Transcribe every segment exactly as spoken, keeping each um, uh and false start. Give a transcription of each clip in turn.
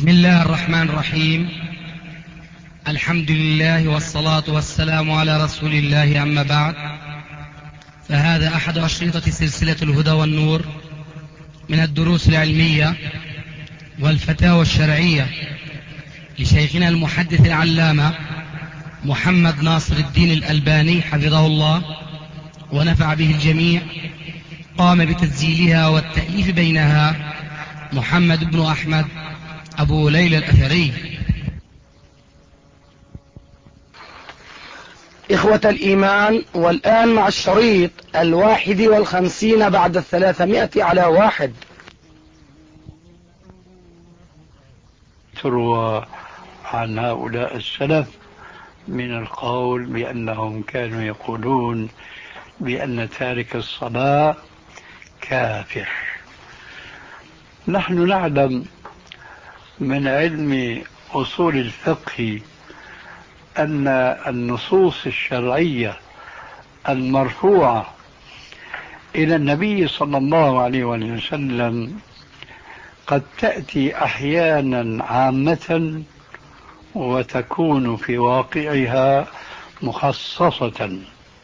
بسم الله الرحمن الرحيم. الحمد لله والصلاة والسلام على رسول الله، أما بعد، فهذا أحد أشرطة سلسلة الهدى والنور من الدروس العلمية والفتاوى الشرعية لشيخنا المحدث العلامة محمد ناصر الدين الألباني حفظه الله ونفع به الجميع. قام بتسجيلها والتأليف بينها محمد بن أحمد أبو ليلى الأثري. إخوة الإيمان، والآن مع الشريط الواحد والخمسين بعد الثلاثمائة على واحد. تروى عن هؤلاء السلف من القول بأنهم كانوا يقولون بأن تارك الصلاة كافر. نحن نعلم من علم أصول الفقه أن النصوص الشرعية المرفوعة إلى النبي صلى الله عليه وسلم قد تأتي أحيانا عامة وتكون في واقعها مخصصة،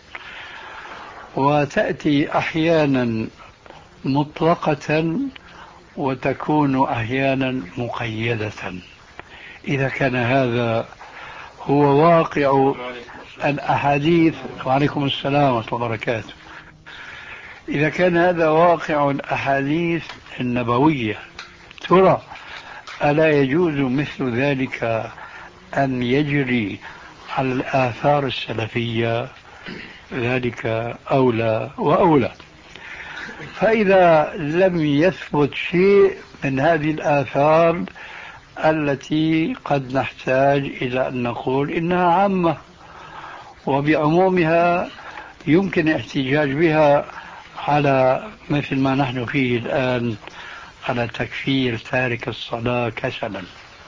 وتأتي أحيانا مطلقة وتكون أحيانا مقيدة. إذا كان هذا هو واقع الأحاديث، وعليكم السلام ورحمة الله وبركاته، إذا كان هذا واقع الأحاديث النبوية، ترى ألا يجوز مثل ذلك أن يجري على الآثار السلفية؟ ذلك أولى وأولى. فإذا لم يثبت شيء من هذه الآثار التي قد نحتاج إلى أن نقول إنها عامة، وبعمومها يمكن الاحتجاج بها على مثل ما نحن فيه الآن، على تكفير تارك الصلاة كسلا.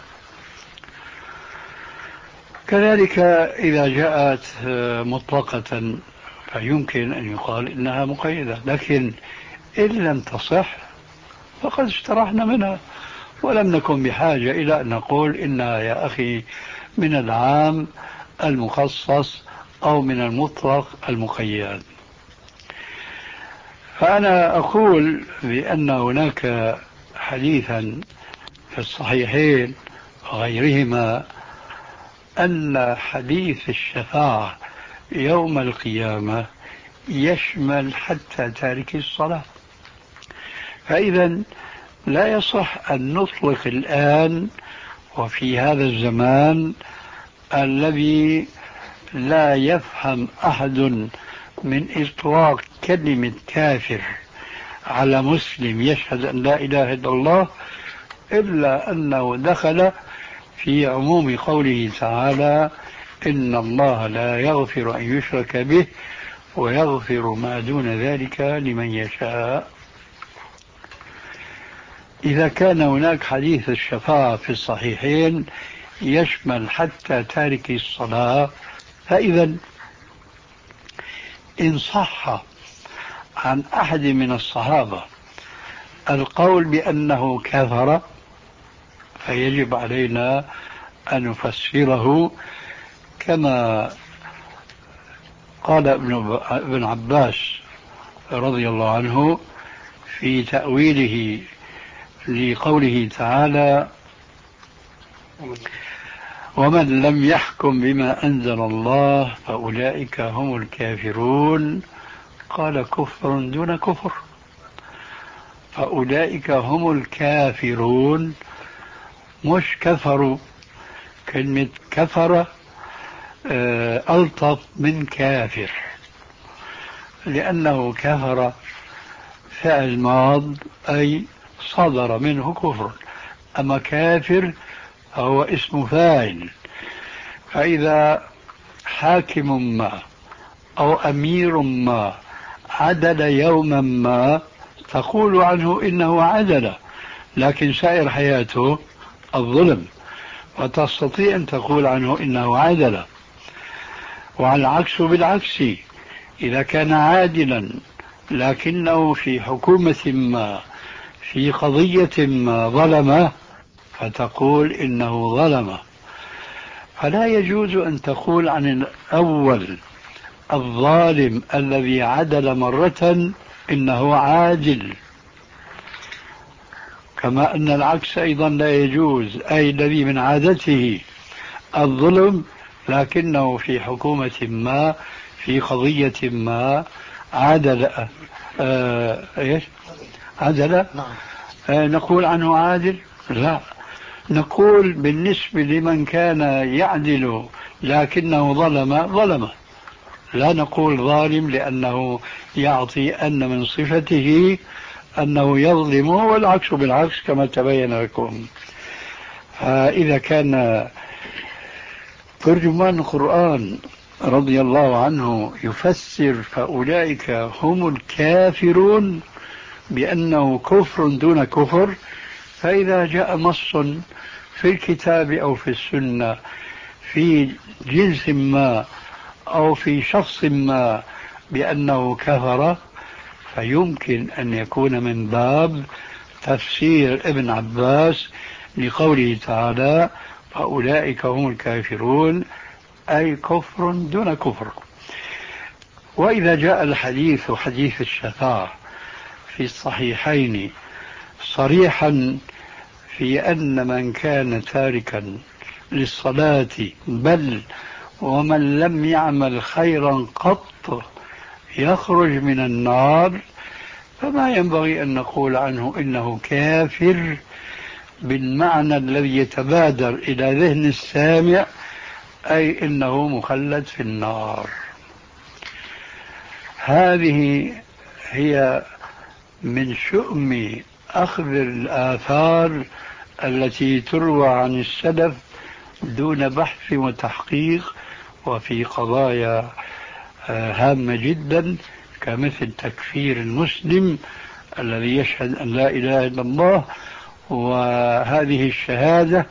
كذلك إذا جاءت مطلقة فيمكن أن يقال إنها مقيدة، لكن إن لم تصح فقد اشترحنا منها ولم نكن بحاجة إلى أن نقول إنها يا أخي من العام المخصص أو من المطلق المقيد. فأنا أقول بأن هناك حديثا في الصحيحين وغيرهما أن حديث الشفاعة يوم القيامة يشمل حتى تارك الصلاة. فإذا لا يصح أن نطلق الآن وفي هذا الزمان الذي لا يفهم أحد من إطلاق كلمة كافر على مسلم يشهد أن لا إله إلا الله إلا أنه دخل في عموم قوله تعالى: إن الله لا يغفر أن يشرك به ويغفر ما دون ذلك لمن يشاء. إذا كان هناك حديث الشفاعة في الصحيحين يشمل حتى تارك الصلاة، فإذا إن صح عن أحد من الصحابة القول بأنه كفر فيجب علينا أن نفسره كما قال ابن عباس رضي الله عنه في تأويله لقوله تعالى: ومن لم يحكم بما أنزل الله فأولئك هم الكافرون. قال: كفر دون كفر، فأولئك هم الكافرون، مش كفروا. كلمة كفر ألطف من كافر، لأنه كفر فعل ماض أي صدر منه كفر، أما كافر هو اسم فاعل. فإذا حاكم ما أو أمير ما عدل يوما ما تقول عنه إنه عدل، لكن سائر حياته الظلم، وتستطيع أن تقول عنه إنه عدل. وعلى العكس بالعكس، إذا كان عادلا لكنه في حكومة ما في قضية ما ظلمه فتقول إنه ظلم. فلا يجوز أن تقول عن الأول الظالم الذي عدل مرة إنه عادل، كما أن العكس أيضا لا يجوز، أي الذي من عادته الظلم لكنه في حكومة ما في قضية ما عدل. آه إيش عدل؟ آه نقول عنه عادل؟ لا، نقول بالنسبة لمن كان يعدل لكنه ظلم ظلم، لا نقول ظالم لأنه يعطي أن من صفته أنه يظلم، والعكس بالعكس كما تبين لكم. فإذا كان ترجمان القرآن رضي الله عنه يفسر فأولئك هم الكافرون بأنه كفر دون كفر، فإذا جاء نص في الكتاب أو في السنة في جنس ما أو في شخص ما بأنه كفر، فيمكن أن يكون من باب تفسير ابن عباس لقوله تعالى فأولئك هم الكافرون، أي كفر دون كفر. وإذا جاء الحديث حديث الشفاعة في الصحيحين صريحا في أن من كان تاركا للصلاة بل ومن لم يعمل خيرا قط يخرج من النار، فما ينبغي أن نقول عنه إنه كافر بالمعنى الذي يتبادر إلى ذهن السامع، أي إنه مخلد في النار. هذه هي من شؤم أخذ الآثار التي تروى عن السلف دون بحث وتحقيق، وفي قضايا هامة جدا كمثل تكفير المسلم الذي يشهد أن لا إله إلا الله، وهذه الشهادة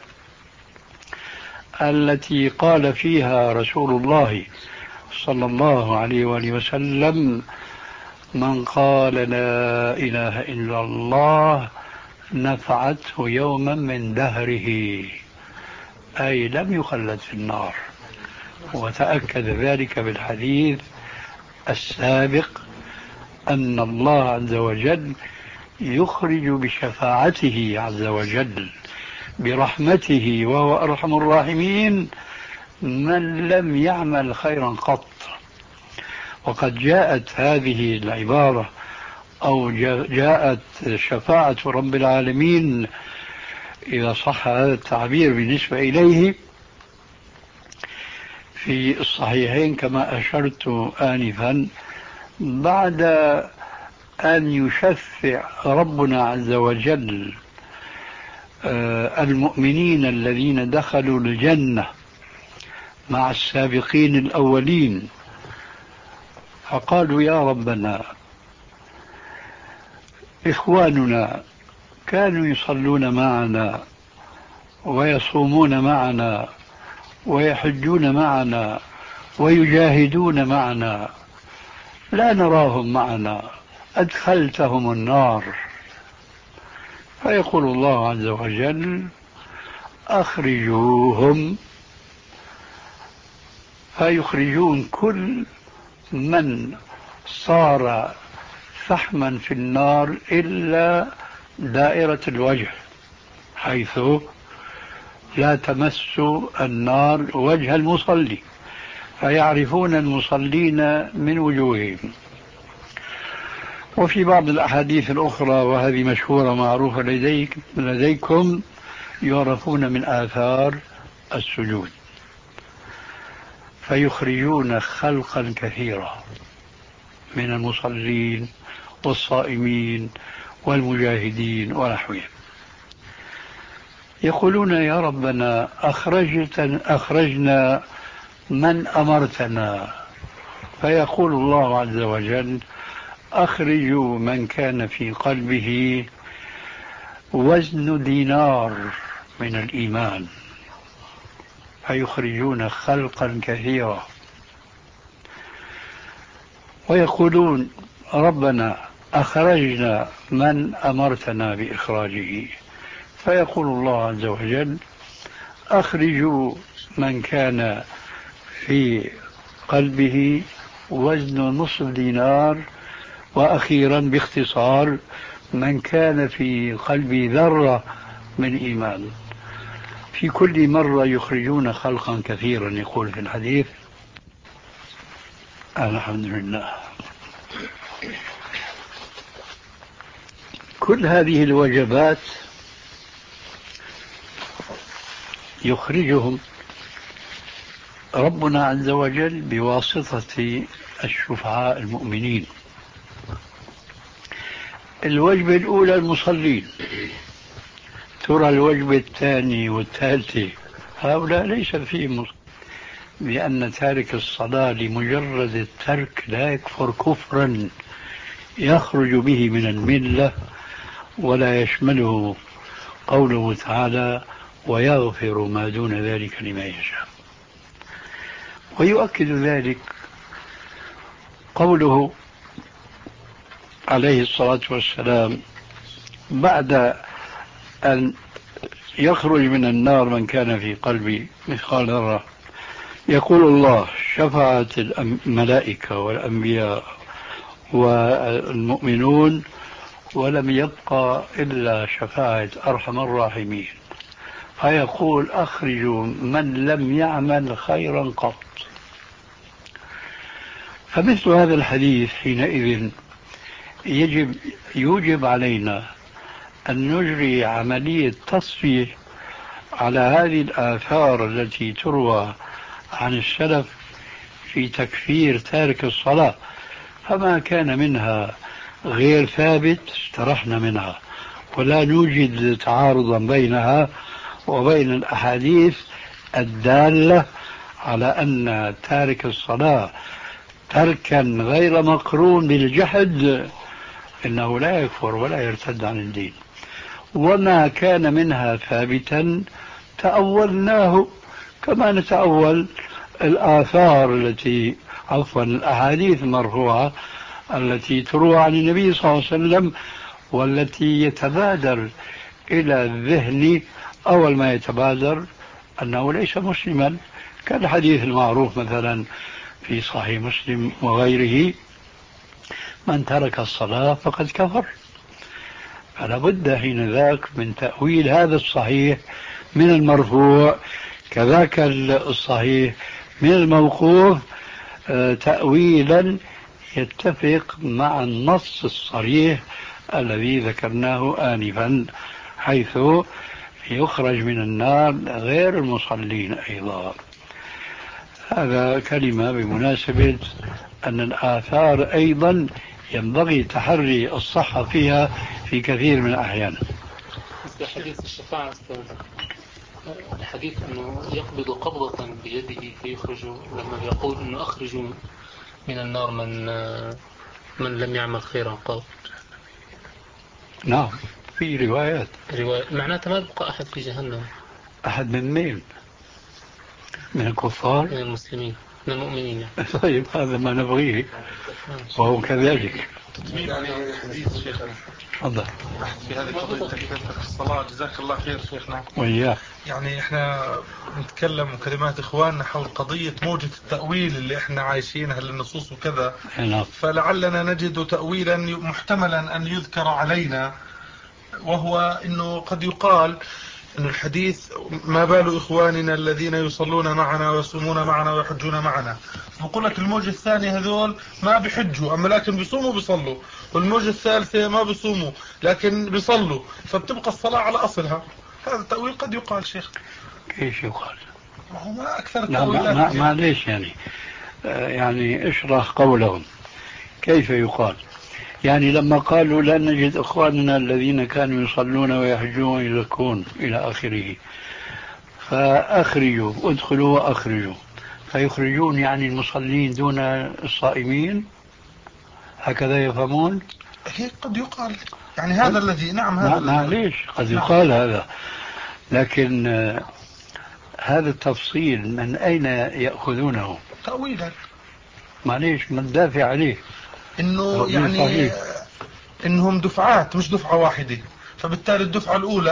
التي قال فيها رسول الله صلى الله عليه وآله وسلم من قال لا إله إلا الله نفعته يوما من دهره، أي لم يخلد في النار. وتأكد ذلك بالحديث السابق أن الله عز وجل يخرج بشفاعته عز وجل برحمته وهو أرحم الراحمين من لم يعمل خيرا قط. وقد جاءت هذه العبارة أو جاءت شفاعة رب العالمين إذا صح هذا التعبير بالنسبة إليه في الصحيحين كما أشرت آنفا، بعد أن يشفع ربنا عز وجل المؤمنين الذين دخلوا الجنة مع السابقين الأولين، فقالوا يا ربنا إخواننا كانوا يصلون معنا ويصومون معنا ويحجون معنا ويجاهدون معنا، لا نراهم معنا، أدخلتهم النار. فيقول الله عز وجل أخرجوهم، فيخرجون كل من صار فحما في النار إلا دائرة الوجه، حيث لا تمس النار وجه المصلي، فيعرفون المصلين من وجوههم. وفي بعض الأحاديث الأخرى وهذه مشهورة معروفة لديك لديكم يعرفون من آثار السجود، فيخرجون خلقا كثيرا من المصلين والصائمين والمجاهدين ونحوهم، يقولون يا ربنا أخرجنا من أمرتنا، فيقول الله عز وجل أخرجوا من كان في قلبه وزن دينار من الإيمان، فيخرجون خلقا كثيرا. ويقولون ربنا أخرجنا من أمرتنا بإخراجه، فيقول الله عز وجل أخرجوا من كان في قلبه وزن نصف دينار، وأخيرا باختصار من كان في قلبه ذرة من إيمان. في كل مرة يخرجون خلقا كثيرا يقول في الحديث. الحمد لله. كل هذه الوجبات يخرجهم ربنا عز وجل بواسطة الشفعاء المؤمنين. الوجبة الأولى المصلين، ترى الوجبة الثانية والثالثة هؤلاء ليس فيهم، لأن تارك الصلاة لمجرد الترك لا يكفر كفرا يخرج به من الملة، ولا يشمله قوله تعالى ويغفر ما دون ذلك لمن يشاء. ويؤكد ذلك قوله عليه الصلاة والسلام بعد أن يخرج من النار من كان في قلبي مثقال ذرة، يقول الله شفعت الملائكة والأنبياء والمؤمنون ولم يبقى إلا شفاعة أرحم الراحمين، فيقول أخرجوا من لم يعمل خيرا قط. فمثل هذا الحديث حينئذ يجب يوجب علينا أن نجري عملية تصفية على هذه الآثار التي تروى عن السلف في تكفير تارك الصلاة، فما كان منها غير ثابت استرحنا منها، ولا نوجد تعارضا بينها وبين الأحاديث الدالة على أن تارك الصلاة تركا غير مقرون بالجحد إنه لا يكفر ولا يرتد عن الدين. وما كان منها ثابتا تأولناه كما نتأول الآثار التي عفوا الأحاديث المرفوعة التي تروى عن النبي صلى الله عليه وسلم، والتي يتبادر إلى الذهن أول ما يتبادر أنه ليس مسلما، كالحديث المعروف مثلا في صحيح مسلم وغيره من ترك الصلاة فقد كفر. فلا بد حين ذاك من تأويل هذا الصحيح من المرفوع، كذاك الصحيح من الموقوف تأويلا يتفق مع النص الصريح الذي ذكرناه آنفا، حيث يخرج من النار غير المصلين أيضا. هذا كلمة بمناسبة أن الآثار أيضا ينبغي تحري الصحة فيها في كثير من الأحيان. مثل حديث الشفاعة، الحديث أنه يقبض قبضة بيده فيخرج، لما يقول أنه أخرجوا من النار من من لم يعمل خيرا قط. نعم في روايات رواية معناتها ما بقى أحد في جهنم. أحد من مين؟ من الكفار؟ من المسلمين، من المؤمنين يعني. طيب هذا ما نبغيه وهو كذلك. تطبيق على هذا الحديث شيخنا. تفضل. في هذه قضية تكفير الصلاة جزاك الله خير شيخنا. وإياه. يعني احنا نتكلم كلمات اخواننا حول قضية موجة التأويل اللي احنا عايشينها للنصوص وكذا، فلعلنا نجد تأويلا محتملا ان يذكر علينا، وهو انه قد يقال أن الحديث ما بال إخواننا الذين يصلون معنا ويصومون معنا ويحجون معنا، نقول لك الموجة الثانية هذول ما بيحجوا أما لكن بيصوموا بيصلوا، والموجة الثالثة ما بيصوموا لكن بيصلوا، فبتبقى الصلاة على أصلها. هذا التأويل قد يقال شيخ. كيف يقال؟ ما هو ما أكثر التأويلات. ما, ما ليش يعني آه يعني اشرح قولهم كيف يقال. يعني لما قالوا لا نجد إخواننا الذين كانوا يصلون ويحجون ويزكون إلى آخره، فأخرجوا ادخلوا وأخرجوا، فيخرجون يعني المصلين دون الصائمين، هكذا يفهمون؟ هيك قد يقال يعني هذا الذي نعم هذا ما ليش قد يقال نعم. هذا لكن آه هذا التفصيل من أين يأخذونه؟ تأويلا. معليش ما ندافع عليه انه يعني صحيح. انهم دفعات مش دفعة واحدة، فبالتالي الدفعة الاولى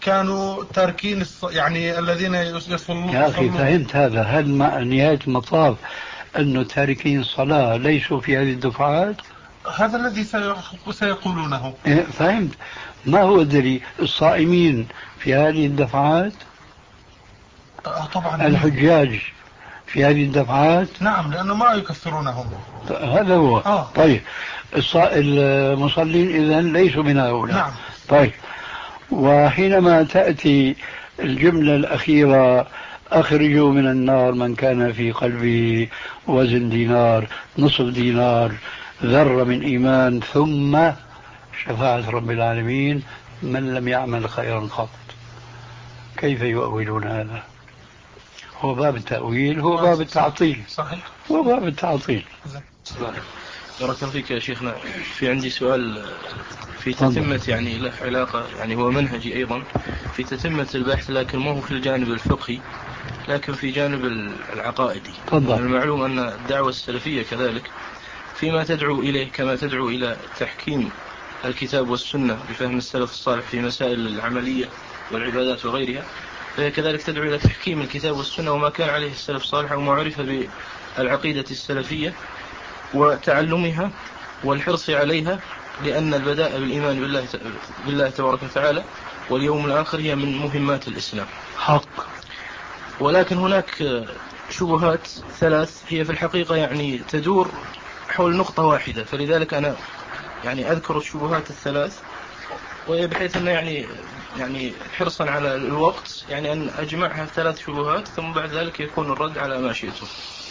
كانوا تاركين يعني الذين يصلون. يا أخي فهمت هذا؟ هل مع نهاية المطاف أنه تاركين الصلاة ليسوا في هذه الدفعات؟ هذا الذي سيقولونه. إيه فهمت. ما هو الدليل؟ الصائمين في هذه الدفعات؟ آه طبعا. الحجاج في هذه الدفعات؟ نعم، لأنه ما يكثرونهم. هذا هو. آه. طيب المصلين إذن ليسوا من هؤلاء. نعم. طيب، وحينما تأتي الجملة الأخيرة أخرجوا من النار من كان في قلبه وزن دينار نصف دينار ذرة من إيمان ثم شفاعة رب العالمين من لم يعمل خيرا قط، كيف يؤولون هذا؟ هو باب التأويل، هو باب التعطيل. صحيح، هو باب التعطيل. بارك الله فيك يا شيخنا. في عندي سؤال في تتمة، يعني له علاقة، يعني هو منهجي أيضا في تتمة البحث، لكن ما هو في الجانب الفقهي لكن في جانب العقائدي. تفضل. المعلوم أن الدعوة السلفية كذلك فيما تدعو إليه كما تدعو إلى تحكيم الكتاب والسنة بفهم السلف الصالح في مسائل العملية والعبادات وغيرها، فهي كذلك تدعو إلى تحكيم الكتاب والسنة وما كان عليه السلف الصالح وما عرف بالعقيدة السلفية وتعلمها والحرص عليها، لأن البداء بالإيمان بالله بالله تبارك وتعالى واليوم الآخر هي من مهمات الإسلام. حق. ولكن هناك شبهات ثلاث هي في الحقيقة يعني تدور حول نقطة واحدة، فلذلك أنا يعني أذكر الشبهات الثلاث، وبحيث أن يعني يعني حرصا على الوقت يعني أن أجمعها ثلاث شبهات ثم بعد ذلك يكون الرد على ما شئتم.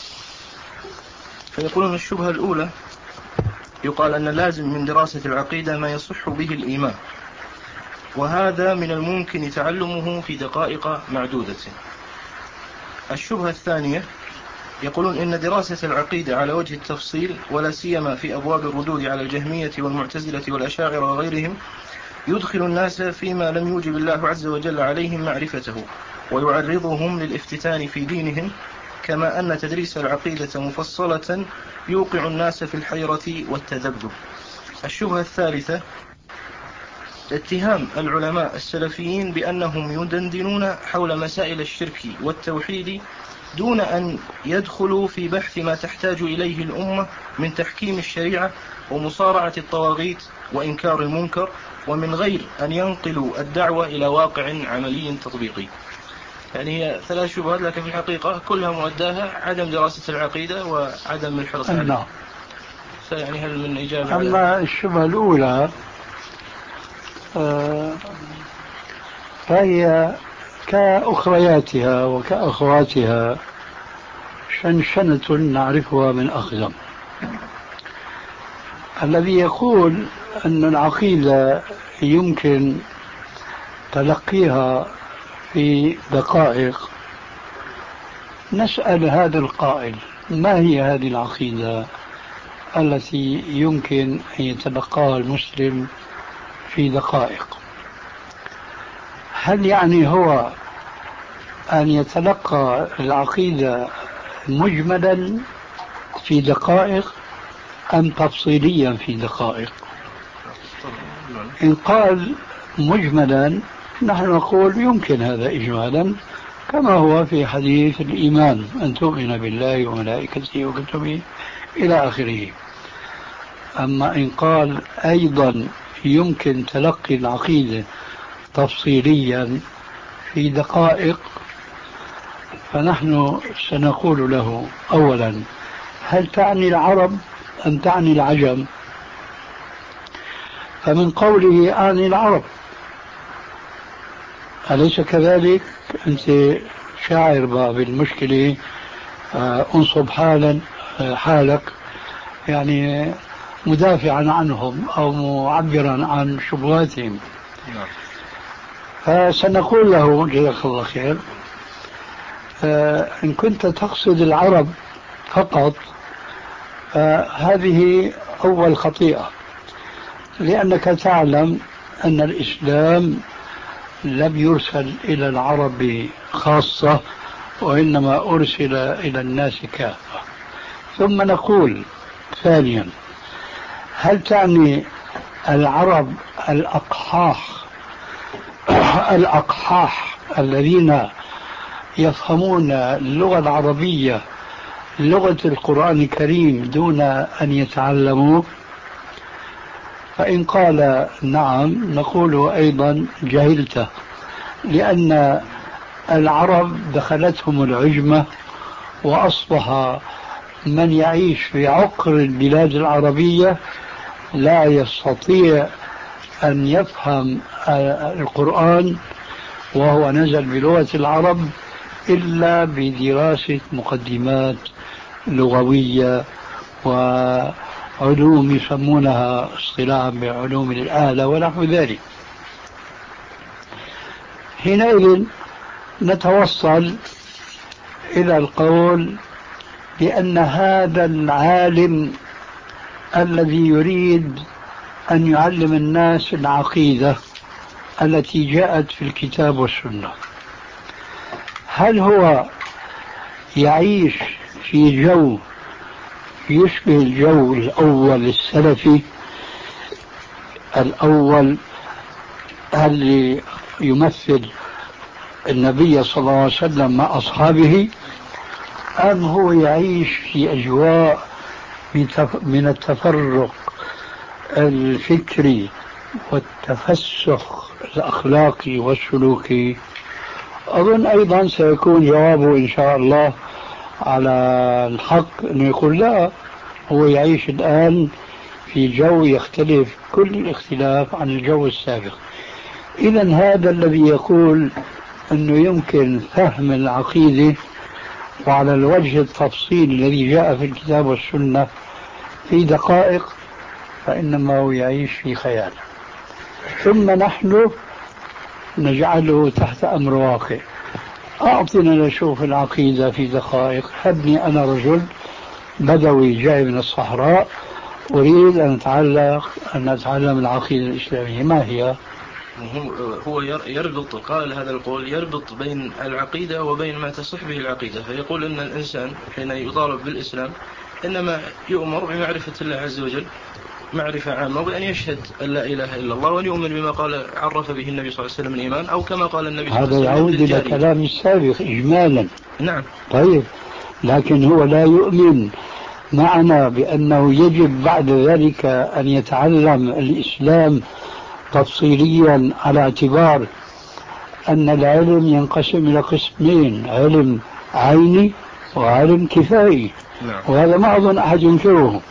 فيقولون الشبهة الأولى يقال أن لازم من دراسة العقيدة ما يصح به الإيمان، وهذا من الممكن تعلمه في دقائق معدودة. الشبهة الثانية يقولون إن دراسة العقيدة على وجه التفصيل ولا سيما في أبواب الردود على الجهمية والمعتزلة والأشاعرة وغيرهم يدخل الناس فيما لم يوجب الله عز وجل عليهم معرفته ويعرضهم للافتتان في دينهم، كما أن تدريس العقيدة مفصلة يوقع الناس في الحيرة والتذبذب. الشبهة الثالثة اتهام العلماء السلفيين بأنهم يدندنون حول مسائل الشرك والتوحيد دون أن يدخلوا في بحث ما تحتاج إليه الأمة من تحكيم الشريعة ومصارعة الطواغيت وإنكار المنكر، ومن غير أن ينقلوا الدعوة إلى واقع عملي تطبيقي. يعني هي ثلاث شبهات لكن في الحقيقة كلها مؤداها عدم دراسة العقيدة وعدم الحرص عليها. فيعني هل من إجابة؟ أما الشبهة الأولى آه فهي كأخرياتها وكأخواتها شنشنة نعرفها من أخزم. الذي يقول أن العقيدة يمكن تلقيها في دقائق، نسأل هذا القائل ما هي هذه العقيدة التي يمكن أن يتلقاها المسلم في دقائق؟ هل يعني هو أن يتلقى العقيدة مجملا في دقائق أم تفصيليا في دقائق؟ إن قال مجملا نحن نقول يمكن هذا إجمالا، كما هو في حديث الإيمان أن تؤمن بالله وملائكته وكتبه إلى آخره. أما إن قال أيضا يمكن تلقي العقيدة تفصيليا في دقائق، فنحن سنقول له أولا هل تعني العرب أم تعني العجم؟ فمن قوله أعني العرب أليس كذلك؟ أنت شاعر بالمشكلة، أنصب حالا حالك يعني مدافعا عنهم أو معبرا عن شبهاتهم. فسنقول له جزاك الله خير إن كنت تقصد العرب فقط فهذه أول خطيئة، لأنك تعلم أن الإسلام لم يرسل إلى العرب خاصة وإنما أرسل إلى الناس كافة. ثم نقول ثانيا هل تعني العرب الأقحاح الأقحاح الذين يفهمون اللغة العربية لغة القرآن الكريم دون أن يتعلموا؟ فإن قال نعم نقول أيضا جهلت، لأن العرب دخلتهم العجمة وأصبح من يعيش في عقر البلاد العربية لا يستطيع أن يفهم القرآن وهو نزل بلغة العرب إلا بدراسة مقدمات لغوية وعلوم يسمونها اصطلاحا بعلوم الآلة ونحو ذلك. حينئذ نتوصل إلى القول بأن هذا العالم الذي يريد أن يعلم الناس العقيدة التي جاءت في الكتاب والسنة، هل هو يعيش في جو يشبه الجو الأول السلفي الأول اللي يمثل النبي صلى الله عليه وسلم مع أصحابه، أم هو يعيش في أجواء من التفرق الفكري والتفسخ الأخلاقي والسلوكي؟ أظن أيضا سيكون جوابه إن شاء الله على الحق أنه يقول لا، هو يعيش الآن في جو يختلف كل الاختلاف عن الجو السابق. إذن هذا الذي يقول أنه يمكن فهم العقيدة وعلى الوجه التفصيلي الذي جاء في الكتاب والسنة في دقائق، فإنما هو يعيش في خيال، ثم نحن نجعله تحت أمر واقع. أعطنا نشوف العقيدة في دقائق. هبني أنا رجل بدوي جاي من الصحراء أريد أن أتعلق أن أتعلم العقيدة الإسلامية، ما هي؟ هو يربط، قال هذا القول يربط بين العقيدة وبين ما تصح به العقيدة، فيقول أن الإنسان حين يطالب بالإسلام إنما يؤمر بمعرفة الله عز وجل معرفة عامة، وبأن يشهد أن لا إله إلا الله، وأن يؤمن بما قال عرف به النبي صلى الله عليه وسلم الإيمان، أو كما قال النبي صلى الله عليه وسلم. هذا يعود إلى كلام السابق إجمالا. نعم. طيب، لكن هو لا يؤمن معنا بأنه يجب بعد ذلك أن يتعلم الإسلام تفصيليا، على اعتبار أن العلم ينقسم إلى قسمين: علم عيني وعلم كفائي. نعم. وهذا ما أظن أحد ينكره.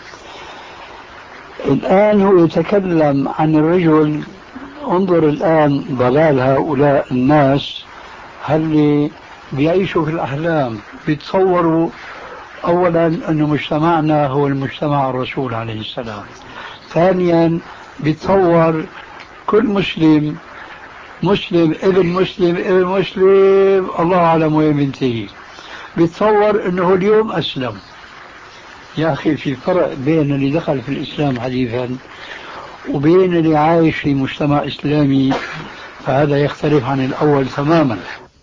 الآن هو يتكلم عن الرجل. انظر الآن ضلال هؤلاء الناس، هل بيعيشوا في الأحلام، بيتصوروا أولا أن مجتمعنا هو المجتمع الرسول عليه السلام، ثانيا بيتصور كل مسلم مسلم ابن مسلم ابن مسلم الله أعلم وين بينتهي، بيتصور أنه اليوم أسلم. يا أخي في فرق بين اللي دخل في الإسلام حديثا وبين اللي عايش في مجتمع إسلامي، فهذا يختلف عن الأول تماما.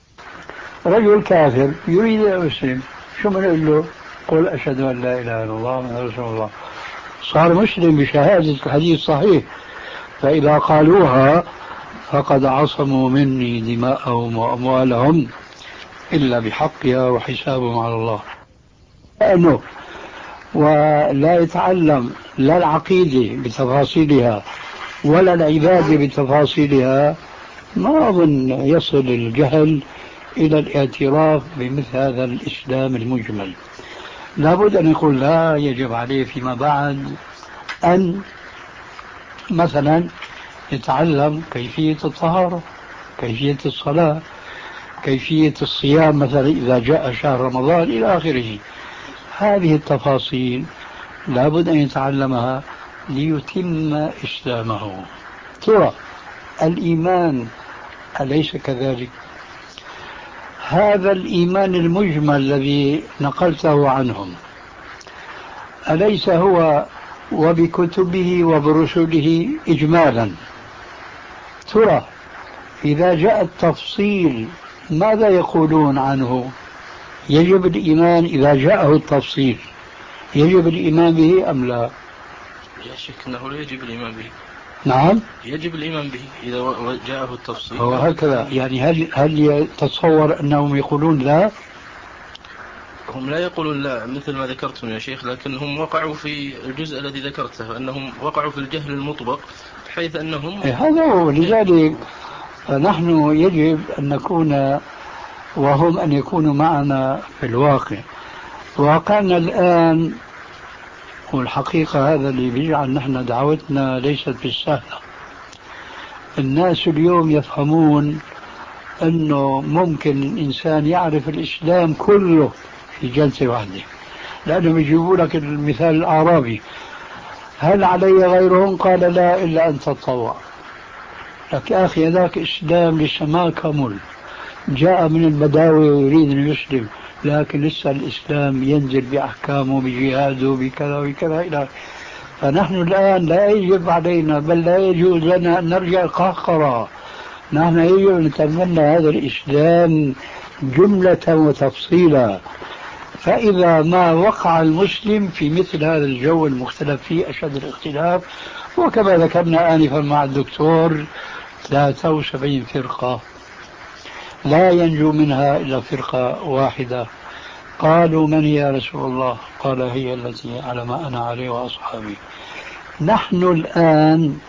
رجل كافر يريد أن يسلم، شو بنقول له؟ قل أشهد أن لا إله إلا الله محمد رسول الله. صار مسلم بشهادة الحديث صحيح، فإذا قالوها فقد عصموا مني دماءهم وأموالهم إلا بحقها وحسابهم على الله. لأنه ولا يتعلم لا العقيدة بتفاصيلها ولا العبادة بتفاصيلها، ما أظن يصل الجهل إلى الاعتراف بمثل هذا الإسلام المجمل. لابد أن يقول لا، يجب عليه فيما بعد أن مثلا يتعلم كيفية الطهارة، كيفية الصلاة، كيفية الصيام مثلا إذا جاء شهر رمضان إلى آخره. هذه التفاصيل لابد أن يتعلمها ليتم إسلامه. ترى الإيمان أليس كذلك؟ هذا الإيمان المجمل الذي نقلته عنهم أليس هو وبكتبه وبرسله إجمالا؟ ترى إذا جاء التفصيل ماذا يقولون عنه؟ يجب الإيمان إذا جاءه التفصيل، يجب الإيمان به أم لا؟ لا شك أنه لا يجب الإيمان به. نعم يجب الإيمان به إذا جاءه التفصيل. هو هكذا يعني. هل هل يتصور أنهم يقولون لا؟ هم لا يقولون لا مثل ما ذكرتم يا شيخ، لكنهم وقعوا في الجزء الذي ذكرته، أنهم وقعوا في الجهل المطبق بحيث أنهم إيه هذا هو. لذلك فنحن يجب أن نكون وهم أن يكونوا معنا في الواقع. واقعنا الآن والحقيقة هذا اللي بيجعل نحن دعوتنا ليست بالسهلة. الناس اليوم يفهمون أنه ممكن الإنسان يعرف الإسلام كله في جلسة واحدة، لأنهم يجيبوا لك المثال الأعرابي: هل علي غيرهم؟ قال لا إلا أن تتطوع. لك يا أخي هذاك إسلام لسه ما كمل، جاء من البداوي ويريد أن يسلم، لكن لسه الإسلام ينزل بأحكامه بجهاده بكذا وكذا إلى. فنحن الآن لا يجب علينا بل لا يجوز لنا أن نرجع قهقرة. نحن يجب أن نتمنى هذا الإسلام جملة وتفصيلا. فإذا ما وقع المسلم في مثل هذا الجو المختلف فيه أشد الاختلاف، وكما ذكرنا آنفا مع الدكتور ثلاثة وسبعين فرقة لا ينجو منها إلا فرقة واحدة. قالوا من هي يا رسول الله؟ قال هي التي على ما أنا عليه وأصحابي. نحن الآن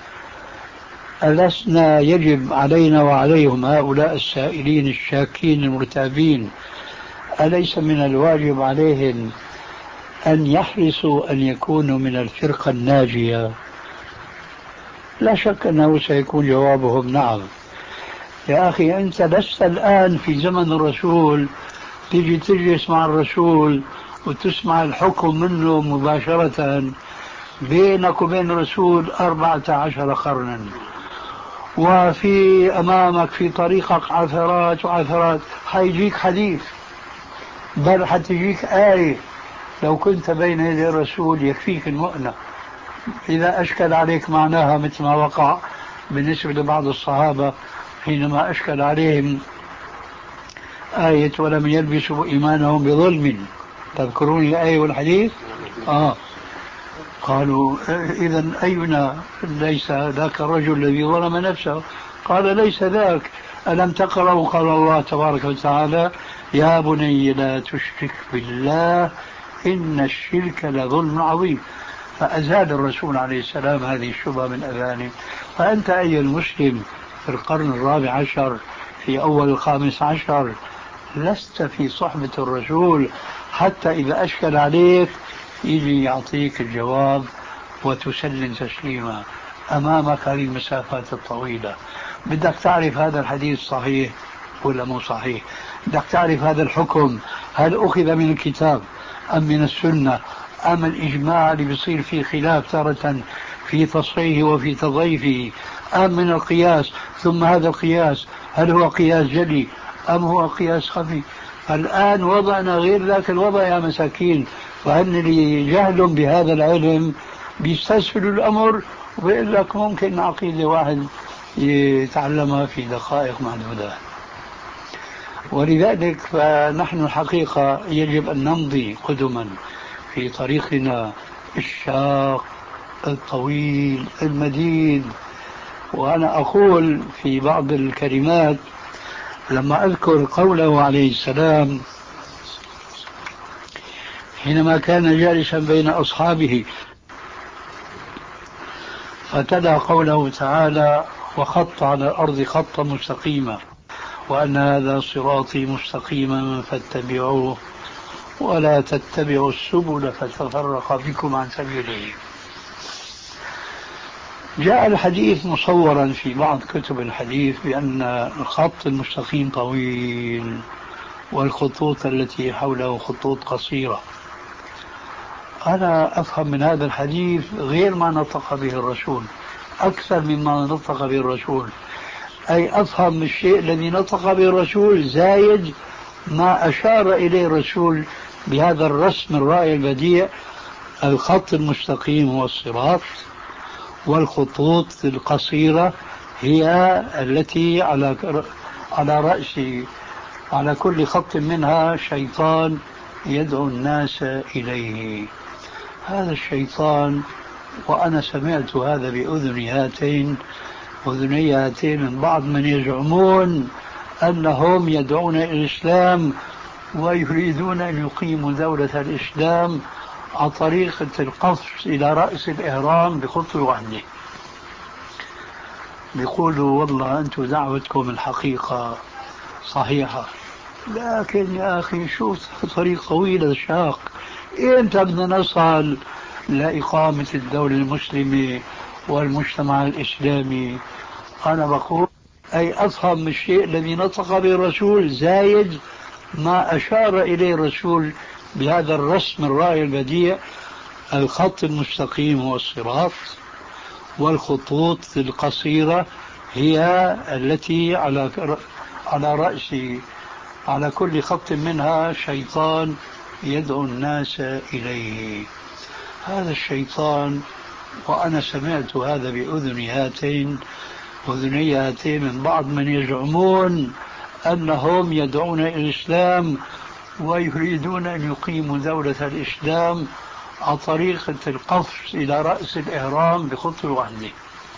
ألسنا يجب علينا وعليهم هؤلاء السائلين الشاكين المرتابين، أليس من الواجب عليهم أن يحرصوا أن يكونوا من الفرقة الناجية؟ لا شك أنه سيكون جوابهم نعم. يا أخي أنت لست الآن في زمن الرسول تيجي تجلس مع الرسول وتسمع الحكم منه مباشرة. بينك وبين الرسول أربعة عشر قرنا، وفي أمامك في طريقك عثرات وعثرات. حيجيك حديث، بل حتجيك آية لو كنت بين يدي الرسول يكفيك المؤنة. إذا أشكل عليك معناها مثل ما وقع بالنسبة لبعض الصحابة حينما أشكل عليهم آية ولم يلبسوا إيمانهم بظلم. تذكرون الآية والحديث؟ آه. قالوا إذن أينا ليس ذاك الرجل الذي ظلم نفسه؟ قال ليس ذاك. ألم تقرأوا قال الله تبارك وتعالى يا بني لا تشرك بالله إن الشرك لظلم عظيم. فأزال الرسول عليه السلام هذه الشبهة من أذانه. فأنت أيها المسلم في القرن الرابع عشر في أول الخامس عشر لست في صحبة الرسول، حتى إذا أشكل عليك يجي يعطيك الجواب وتسلم تسليما. أمامك هذه المسافات الطويلة، بدك تعرف هذا الحديث صحيح ولا مو صحيح، بدك تعرف هذا الحكم هل أخذ من الكتاب أم من السنة أم الإجماع اللي بيصير فيه خلاف تارة في تصحيحه وفي تضعيفه، أم من القياس، ثم هذا القياس هل هو قياس جلي أم هو قياس خفي. الآن وضعنا غير ذاك الوضع يا مساكين، وأن اللي جهل بهذا العلم بيستسهلوا الأمر وبيقول لك ممكن عقيدة واحد يتعلمها في دقائق معدودة. ولذلك فنحن الحقيقة يجب أن نمضي قدما في طريقنا الشاق الطويل المديد. وأنا أقول في بعض الكلمات لما أذكر قوله عليه السلام حينما كان جالسا بين أصحابه فتلا قوله تعالى وخط على الأرض خطا مستقيما وأن هذا صراطي مستقيما فاتبعوه ولا تتبعوا السبل فتفرق بكم عن سبيله. جاء الحديث مصورا في بعض كتب الحديث بأن الخط المستقيم طويل والخطوط التي حوله خطوط قصيرة. أنا أفهم من هذا الحديث غير ما نطق به الرسول أكثر مما نطق به الرسول، أي أفهم الشيء الذي نطق به الرسول زايد ما أشار إليه الرسول بهذا الرسم الرائع البديع. الخط المستقيم هو الصراط، والخطوط القصيرة هي التي على على رأس على كل خط منها شيطان يدعو الناس إليه. هذا الشيطان وأنا سمعت هذا بأذني هاتين أذني هاتين من بعض من يزعمون أنهم يدعون إلى الإسلام ويريدون أن يقيموا دولة الإسلام عن طريقة القفز إلى رأس الإهرام بخطوة واحدة. بيقولوا والله أنتم دعوتكم الحقيقة صحيحة، لكن يا أخي شو طريق طويل شاق، إمتى بدنا نصل لإقامة الدولة المسلمة والمجتمع الإسلامي؟ أنا بقول أي أفهم الشيء الذي نطق به الرسول زايد ما أشار إليه الرسول بهذا الرسم الرائع البديع: الخط المستقيم هو الصراط، والخطوط القصيرة هي التي على على رأس على كل خط منها شيطان يدعو الناس إليه. هذا الشيطان، وأنا سمعت هذا بأذني هاتين أذني هاتين من بعض من يزعمون أنهم يدعون إلى الإسلام ويريدون أن يقيموا دولة الإسلام عن طريقة القفز إلى رأس الإهرام بخطوة واحدة.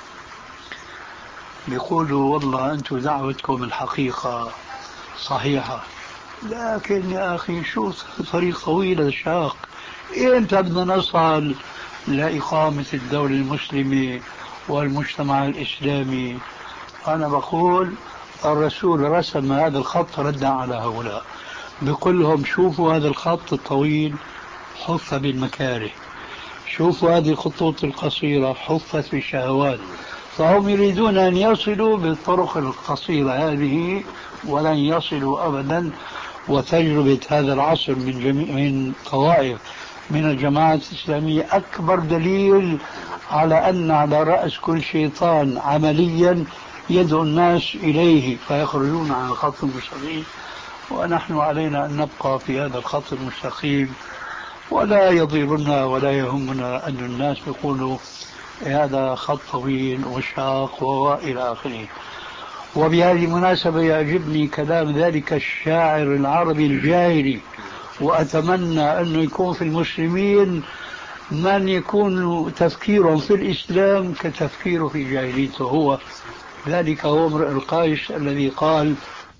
بيقولوا والله أنتم دعوتكم الحقيقة صحيحة، لكن يا أخي شو طريق طويل شاق، إمتى بدنا نصل لإقامة الدولة المسلمة والمجتمع الإسلامي؟ أنا بقول الرسول رسم هذا الخط ردا على هؤلاء، بيقول لهم شوفوا هذا الخط الطويل حف بالمكاره، شوفوا هذه الخطوط القصيرة حفت بالشهوات، فهم يريدون أن يصلوا بالطرق القصيرة هذه ولن يصلوا أبدا. وتجربة هذا العصر من جميع من طوائف من الجماعات الإسلامية أكبر دليل على أن على رأس كل شيطان عمليا يدعو الناس إليه فيخرجون عن الخط المستقيم، ونحن علينا أن نبقى في هذا الخط المستقيم، ولا يضيرنا ولا يهمنا أن الناس يقولوا هذا خط طويل وشاق وإلى آخره. وبهذه المناسبة يعجبني كلام ذلك الشاعر العربي الجاهلي، وأتمنى أنه يكون في المسلمين من يكون تفكيرهم في الإسلام كتفكيره في جاهليته هو. ذلك هو امرئ القيس الذي قال: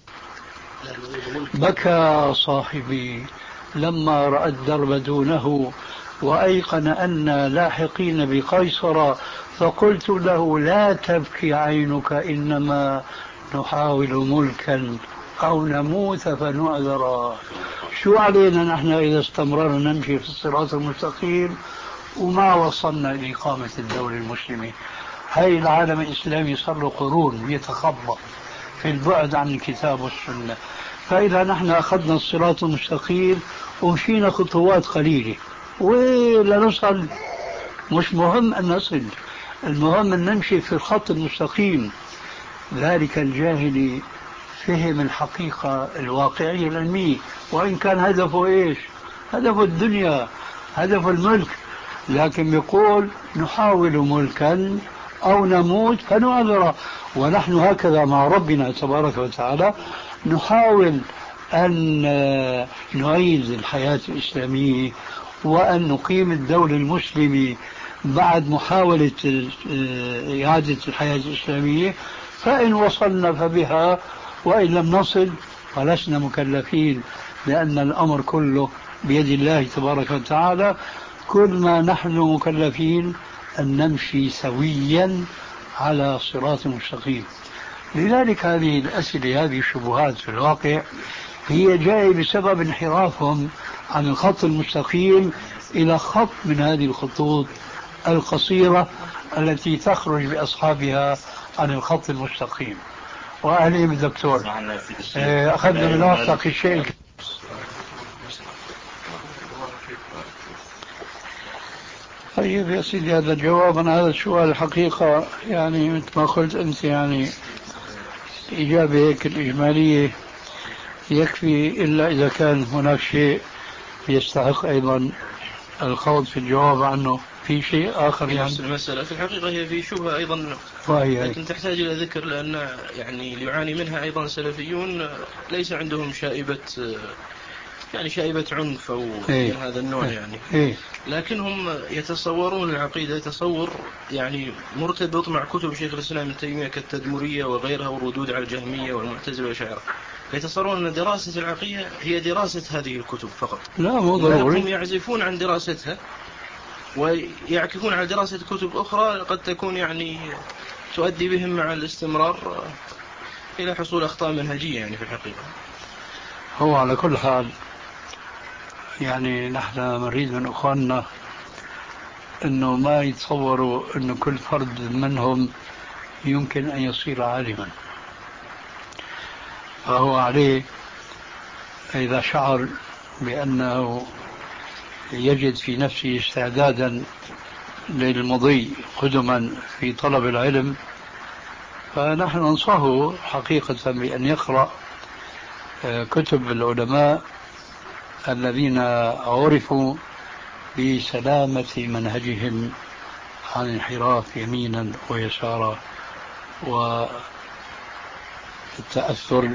بكى صاحبي لما رأى الدرب دونه وأيقن أن لاحقين بقيصر، فقلت له لا تبكي عينك إنما نحاول ملكا أو نموت فنعذر. شو علينا نحن إذا استمررنا نمشي في الصراط المستقيم وما وصلنا لإقامة الدولة المسلمة؟ هاي العالم الإسلامي صار له قرون يتخبط في البعد عن الكتاب والسنة، فإذا نحن أخذنا الصراط المستقيم ومشينا خطوات قليلة ولا نصل، مش مهم أن نصل، المهم أن نمشي في الخط المستقيم. ذلك الجاهلي فهم الحقيقة الواقعية العلمية، وإن كان هدفه إيش؟ هدفه الدنيا، هدفه الملك، لكن يقول نحاول ملكا أو نموت فنعذر. ونحن هكذا مع ربنا تبارك وتعالى نحاول أن نعيد الحياة الإسلامية وأن نقيم الدولة المسلمة بعد محاولة إعادة الحياة الإسلامية، فإن وصلنا فبها، وإن لم نصل فلسنا مكلفين، لأن الأمر كله بيد الله تبارك وتعالى. كل ما نحن مكلفين أن نمشي سويا على صراط مستقيم. لذلك هذه الأسئلة هذه الشبهات في الواقع هي جاية بسبب انحرافهم عن الخط المستقيم إلى خط من هذه الخطوط القصيرة التي تخرج بأصحابها عن الخط المستقيم. وأهلي بالدكتور أخذنا من وقتك الشيء. طيب يا سيدي، هذا الجواب عن هذا السؤال الحقيقة يعني مثل ما قلت أنت، يعني إجابة هيك الإجمالية يكفي، إلا إذا كان هناك شيء يستحق أيضا الخوض في الجواب عنه. في شيء آخر يعني المسألة في الحقيقة هي في شبهة أيضا لكن تحتاج إلى ذكر، لأن يعني يعاني منها أيضا سلفيون ليس عندهم شائبة يعني شائبة عنف أو إيه. من هذا النوع إيه. يعني إيه. لكنهم يتصورون العقيدة تصور يعني مرتبط مع كتب شيخ الإسلام ابن تيمية كالتدمرية وغيرها والردود على الجهمية والمعتزلة والأشاعرة، يتصورون أن دراسة العقيدة هي دراسة هذه الكتب فقط، لا مو ضروري. هم يعزفون عن دراستها ويعكفون على دراسة كتب أخرى قد تكون يعني تؤدي بهم مع الاستمرار إلى حصول أخطاء منهجية يعني في الحقيقة. هو على كل حال يعني نحن نريد من أخواننا أنه ما يتصوروا أنه كل فرد منهم يمكن أن يصير عالما، فهو عليه إذا شعر بأنه يجد في نفسه استعدادا للمضي قدما في طلب العلم، فنحن ننصحه حقيقة بأن يقرأ كتب العلماء الذين عرفوا بسلامة منهجهم عن انحراف يمينا ويسارا والتأثر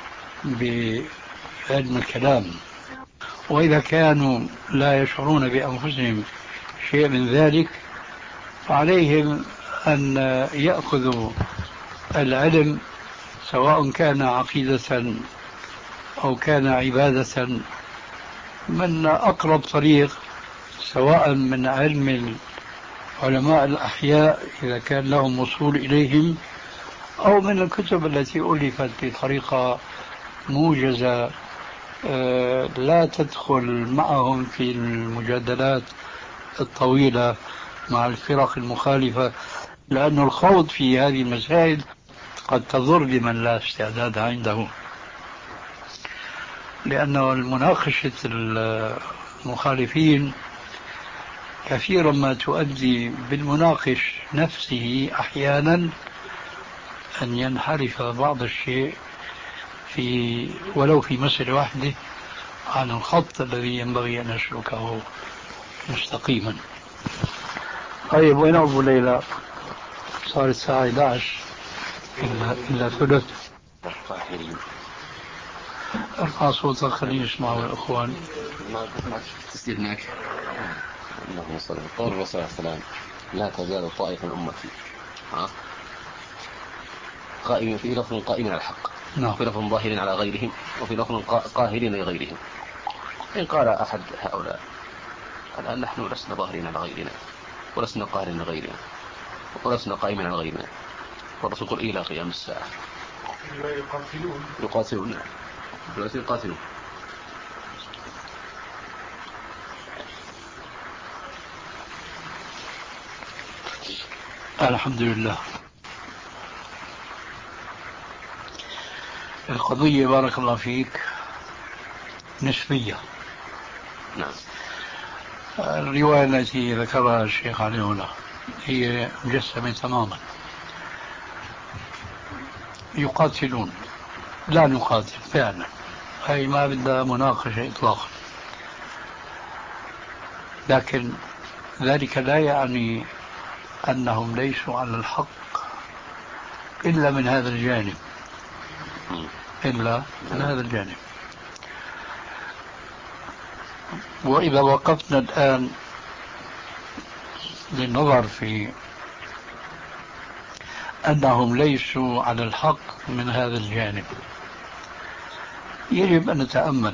بعلم الكلام. وإذا كانوا لا يشعرون بأنفسهم شيء من ذلك فعليهم أن يأخذوا العلم سواء كان عقيدة أو كان عبادة من أقرب طريق، سواء من علم علماء الأحياء إذا كان لهم وصول إليهم، أو من الكتب التي ألفت بطريقة موجزة لا تدخل معهم في المجادلات الطويلة مع الفرق المخالفة، لأن الخوض في هذه المسائل قد تضر بمن لا استعداد عنده، لأنه المناقشة المخالفين كثيرا ما تؤدي بالمناقش نفسه أحيانا أن ينحرف بعض الشيء في ولو في مسألة واحدة عن الخط الذي ينبغي أن يسلكه مستقيما. طيب وين أبو ليلى؟ صار الساعة إحدى عشر إلا, إلا ثلث. ارفع صوتك خلينا نسمعه الأخوان. تسجيل معك. اللهم صل على قول الرسول صلى الله عليه وسلم لا تزال طائفة من أمتي قائمين في لفظ قائمين على الحق، نعم. في لفظ ظاهرين على غيرهم، وفي لفظ قاهرين لغيرهم. إن قال أحد هؤلاء الآن نحن لسنا ظاهرين على غيرنا ولسنا قاهرين لغيرنا ولسنا قائمين على غيرنا، والرسول يقول إلى قيام الساعة يقاتلون يقاتلون دلوقتي يقاتلون. الحمد لله. القضية بارك الله فيك نسبية. نعم. الرواية التي ذكرها الشيخ علي هنا هي مجسمة تماما. يقاتلون لا نقاتل فعلا، هي ما بدها مناقشة إطلاقا، لكن ذلك لا يعني أنهم ليسوا على الحق إلا من هذا الجانب، إلا من هذا الجانب. وإذا وقفنا الآن للنظر في أنهم ليسوا على الحق من هذا الجانب، يجب أن نتأمل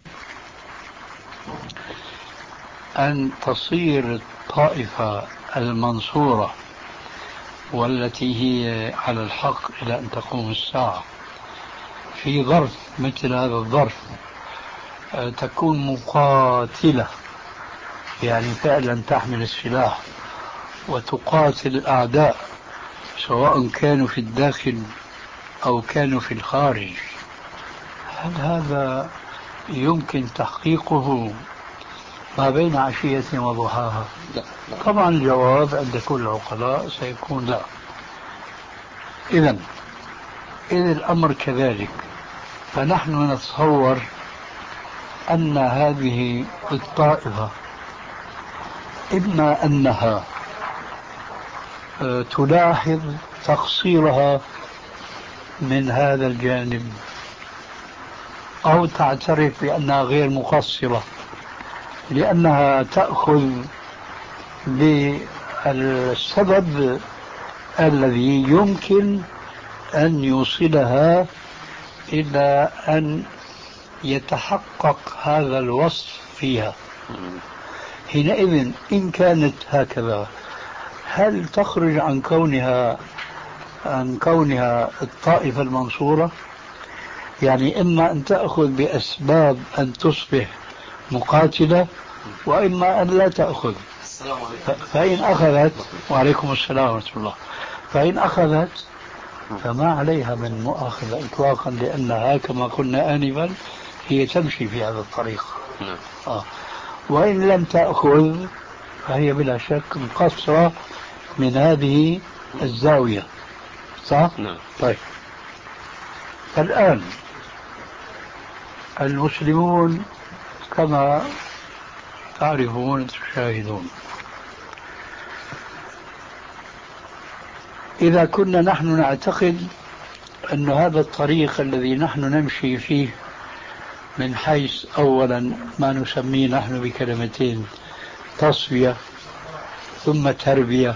أن تصير الطائفة المنصورة والتي هي على الحق إلى أن تقوم الساعة في ظرف مثل هذا الظرف تكون مقاتلة، يعني فعلا تحمل السلاح وتقاتل الأعداء سواء كانوا في الداخل أو كانوا في الخارج. هل هذا يمكن تحقيقه ما بين عشية وضحاها؟ لا. لا. طبعا الجواب عند كل العقلاء سيكون لا. إذن إذا الأمر كذلك فنحن نتصور أن هذه الطائفة إما أنها تلاحظ تقصيرها من هذا الجانب أو تعترف بأنها غير مقصرة، لأنها تأخذ بالسبب الذي يمكن أن يوصلها إلى أن يتحقق هذا الوصف فيها. حينئذ إن كانت هكذا هل تخرج عن كونها عن كونها الطائفة المنصورة؟ يعني إما أن تأخذ بأسباب أن تصبح مقاتلة، وإما أن لا تأخذ. فإن أخذت، وعليكم السلام ورحمة الله، فإن أخذت فما عليها من مؤاخذة إطلاقا، لأنها كما قلنا آنفا هي تمشي في هذا الطريق. آه. وإن لم تأخذ فهي بلا شك مقصرة من هذه الزاوية، صح؟ نعم. طيب، الآن المسلمون كما تعرفون تشاهدون، إذا كنا نحن نعتقد أن هذا الطريق الذي نحن نمشي فيه من حيث أولا ما نسميه نحن بكلمتين تصفية ثم تربية،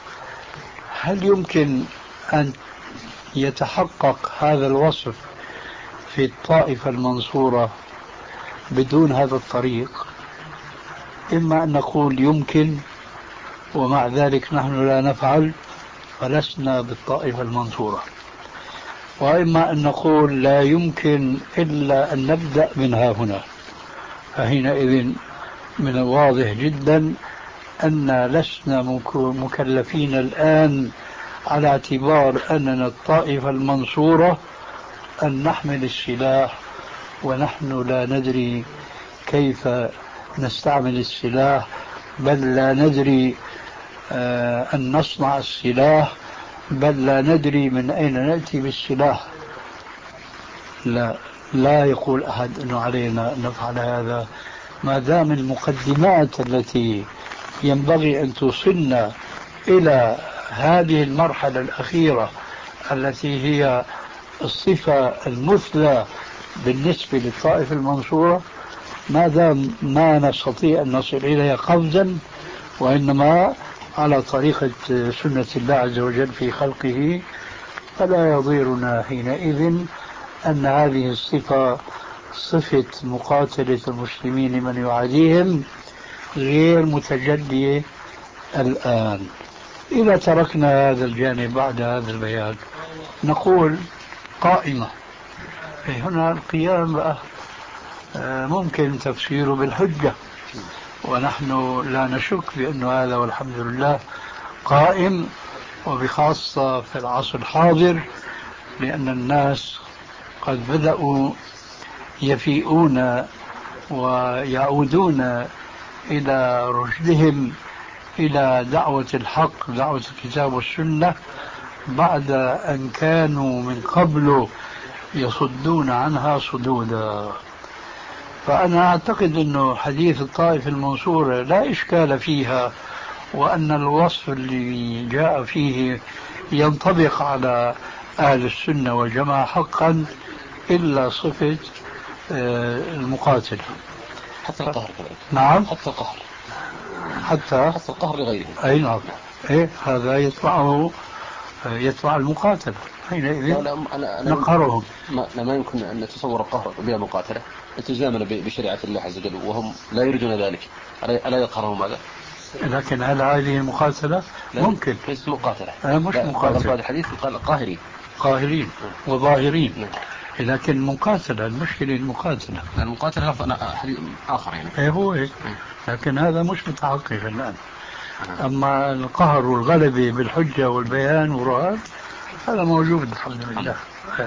هل يمكن أن يتحقق هذا الوصف في الطائفة المنصورة بدون هذا الطريق؟ إما أن نقول يمكن ومع ذلك نحن لا نفعل فلسنا بالطائفة المنصورة، وإما أن نقول لا يمكن إلا أن نبدأ من ها هنا، فحينئذ من الواضح جدا أن لسنا مكلفين الآن على اعتبار أننا الطائفة المنصورة أن نحمل السلاح ونحن لا ندري كيف نستعمل السلاح، بل لا ندري آه أن نصنع السلاح، بل لا ندري من أين نأتي بالسلاح. لا لا يقول أحد أنه علينا أن نفعل هذا، ما دام المقدمات التي ينبغي أن توصلنا إلى هذه المرحلة الأخيرة التي هي الصفة المثلى بالنسبة للطائفة المنصورة، ما دام ما نستطيع أن نصل إليها قفزا، وإنما على طريقة سنة الله عز وجل في خلقه، فلا يضيرنا حينئذ أن هذه الصفة صفة مقاتلة المسلمين من يعاديهم غير متجدية الآن. إذا تركنا هذا الجانب بعد هذا البيان نقول قائمة. هنا القيام بقى ممكن تفسيره بالحجة، ونحن لا نشك بأن هذا والحمد لله قائم، وبخاصة في العصر الحاضر، لأن الناس قد بدأوا يفيئون ويعودون إلى رشدهم، إلى دعوة الحق، دعوة الكتاب والسنة، بعد أن كانوا من قبل يصدون عنها صدودا. فأنا أعتقد أنه حديث الطائفة المنصورة لا إشكال فيها، وأن الوصف اللي جاء فيه ينطبق على أهل السنة والجماعة حقا، إلا صفة المقاتل. حتى القهر كذلك. نعم، حتى القهر، حتى حتى القهر لغيره. أي نعم. إيه هذا يتبعه يتبع المقاتل، حينئذ نقهرهم. ما, ما يمكن أن نتصور القهر بلا مقاتلة التزامنا بشريعة الله عز وجل، وهم لا يريدون ذلك، ألا يقهرهم هذا؟ لكن هل هذه المقاتلة؟ ممكن. ليست مقاتلة. أنا مش مقاتلة. الحديث قال قاهرين قاهرين وظاهرين، لكن مقاتلة المشكلة المقاتلة المقاتلة حديث آخر يعني. إيه هو إيه، لكن هذا مش متحقق الآن. أما القهر والغلبة بالحجة والبيان والرهان هذا موجود الحمد لله.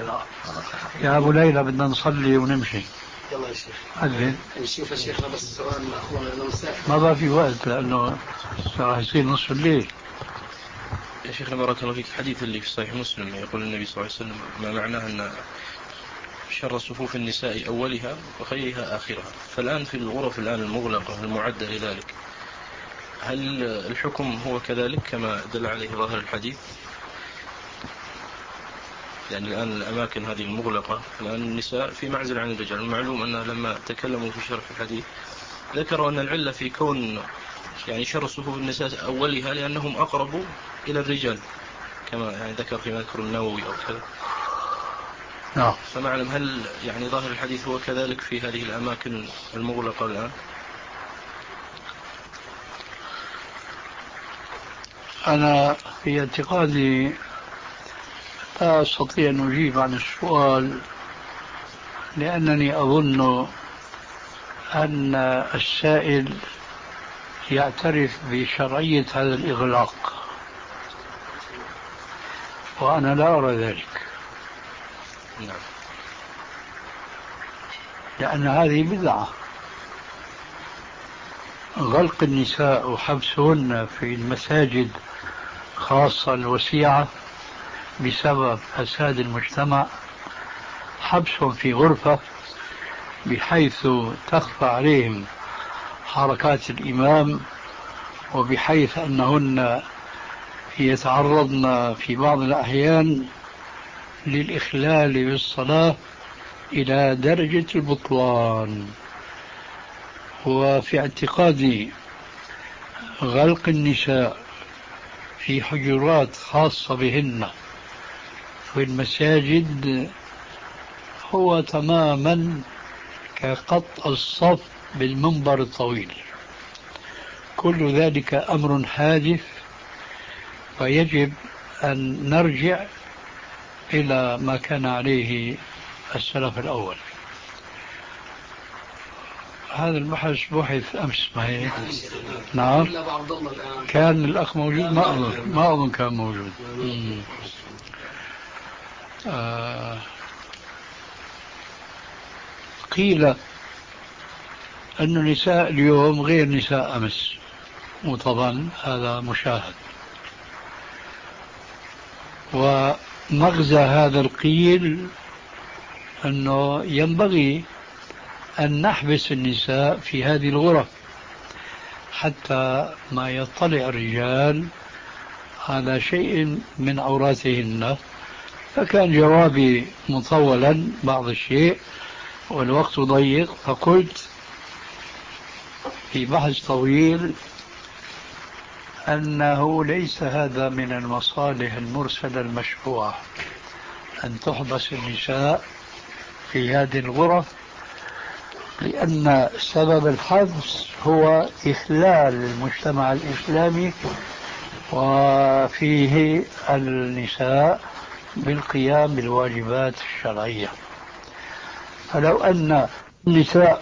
يا أبو ليلى بدنا نصلي ونمشي. يلا يا شيخ. أذن. نشوف يا شيخنا بس السؤال أخونا لأنه مسافر. ما بقى في وقت لأنه راح يصير نصف الليل. يا شيخنا بارك الله فيك، الحديث اللي في صحيح مسلم يقول النبي صلى الله عليه وسلم ما معناه أن شر صفوف النساء أولها وخيرها آخرها، فالآن في الغرف الآن المغلقة المعدة لذلك، هل الحكم هو كذلك كما دل عليه ظاهر الحديث؟ لأن الآن الأماكن هذه المغلقة الآن النساء في معزل عن الرجال. المعلوم أن لما تكلموا في شرح الحديث ذكروا أن العلة في كون يعني شر صفوف النساء أولها لأنهم أقرب إلى الرجال كما يعني ذكر في مذكر النووي أو كذا. نعم. فما أعلم هل يعني ظاهر الحديث هو كذلك في هذه الأماكن المغلقة الآن؟ أنا في اعتقادي لا أستطيع أن أجيب عن السؤال، لأنني أظن أن السائل يعترف بشرعية هذا الإغلاق، وأنا لا أرى ذلك. نعم. لأن هذه بدعة. غلق النساء وحبسهن في المساجد خاصة الوسيعة بسبب فساد المجتمع، حبسهم في غرفة بحيث تخفى عليهم حركات الإمام، وبحيث أنهن يتعرضن في بعض الأحيان للإخلال بالصلاة إلى درجة البطلان. وفي اعتقادي غلق النساء في حجرات خاصة بهن في المساجد هو تماما كقطع الصف بالمنبر الطويل. كل ذلك أمر حادث، ويجب أن نرجع إلى ما كان عليه السلف الأول. هذا البحث بحث أمس ما هيك؟ نعم. كان الأخ موجود؟ ما أظن ما أظن كان موجود. آه قيل أن نساء اليوم غير نساء أمس، وطبعا هذا مشاهد. ومغزى هذا القيل أنه ينبغي أن نحبس النساء في هذه الغرف حتى ما يطلع الرجال على شيء من عوراتهن. فكان جوابي مطولا بعض الشيء والوقت ضيق، فقلت في بحث طويل أنه ليس هذا من المصالح المرسلة المشروعة أن تحبس النساء في هذه الغرف، لأن سبب الحبس هو إخلال المجتمع الإسلامي وفيه النساء بالقيام بالواجبات الشرعية. فلو أن النساء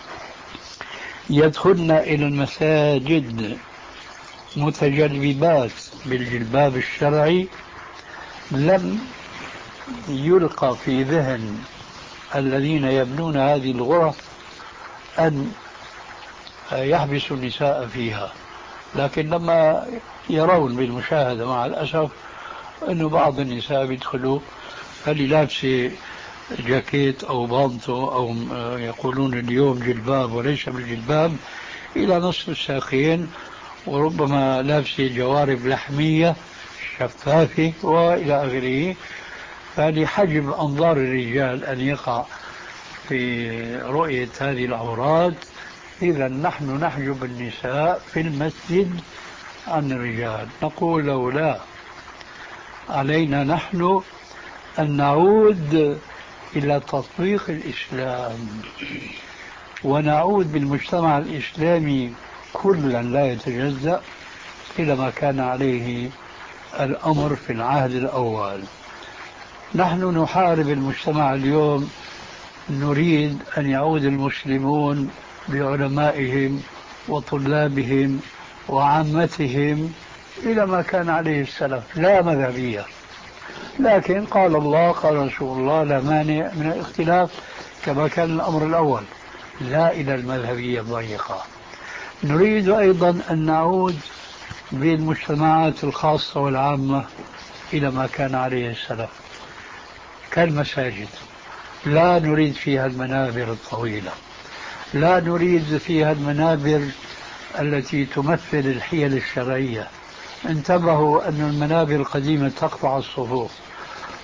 يدخلن إلى المساجد متجلبات بالجلباب الشرعي لم يلقى في ذهن الذين يبنون هذه الغرف أن يحبسوا النساء فيها. لكن لما يرون بالمشاهدة مع الأسف أن بعض النساء بيدخلوا اللي لابسة جاكيت أو بانتو أو يقولون اليوم جلباب وليس بالجلباب إلى نصف الساقين، وربما لابسة جوارب لحمية شفافة وإلى آخره. فلحجب أنظار الرجال أن يقع في رؤية هذه العورات، إذا نحن نحجب النساء في المسجد عن الرجال. نقول له لا، علينا نحن أن نعود إلى تطبيق الإسلام ونعود بالمجتمع الإسلامي كلا لا يتجزأ إلى ما كان عليه الأمر في العهد الأول. نحن نحارب المجتمع اليوم، نريد أن يعود المسلمون بعلمائهم وطلابهم وعامتهم إلى ما كان عليه السلف، لا مذهبية. لكن قال الله قال رسول الله لا مانع من الاختلاف كما كان الأمر الأول، لا إلى المذهبية الضيقة. نريد أيضا أن نعود بالمجتمعات الخاصة والعامة إلى ما كان عليه السلف كالمساجد. لا نريد فيها المنابر الطويلة، لا نريد فيها المنابر التي تمثل الحيل الشرعية. انتبهوا أن المنابر القديمة تقطع الصفوف،